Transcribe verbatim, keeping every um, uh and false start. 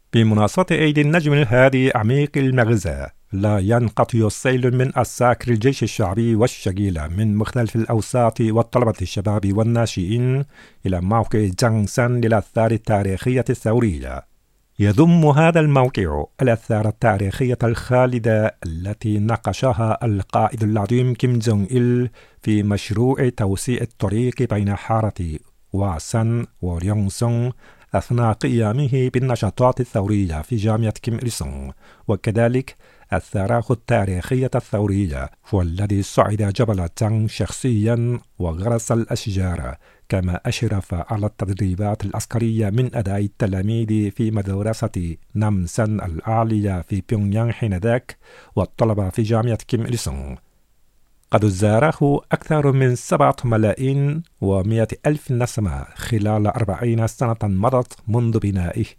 بمناسبة عيد النجم الهادي عميق المغزى، لا ينقطع السيل من عساكر الجيش الشعبي والشقيلة من مختلف الأوساط والطلبة الشباب والناشئين إلى موقع جانسان للآثار التاريخية الثورية. يضم هذا الموقع الآثار التاريخية الخالدة التي ناقشها القائد العظيم كيم جونغ إل في مشروع توسيع الطريق بين حارة واسان وريونغسون أثناء قيامه بالنشاطات الثورية في جامعة كيم إل سونغ، وكذلك الثراء التاريخية الثورية والذي صعد جبل تانغ شخصيا وغرس الأشجار، كما أشرف على التدريبات العسكرية من أداء التلاميذ في مدرسة نامسان العالية في بيونغيانغ حينذاك والطلبة في جامعة كيم إل سونغ. قد زاره أكثر من سبعة ملايين ومئة ألف نسمة خلال أربعين سنة مضت منذ بنائه.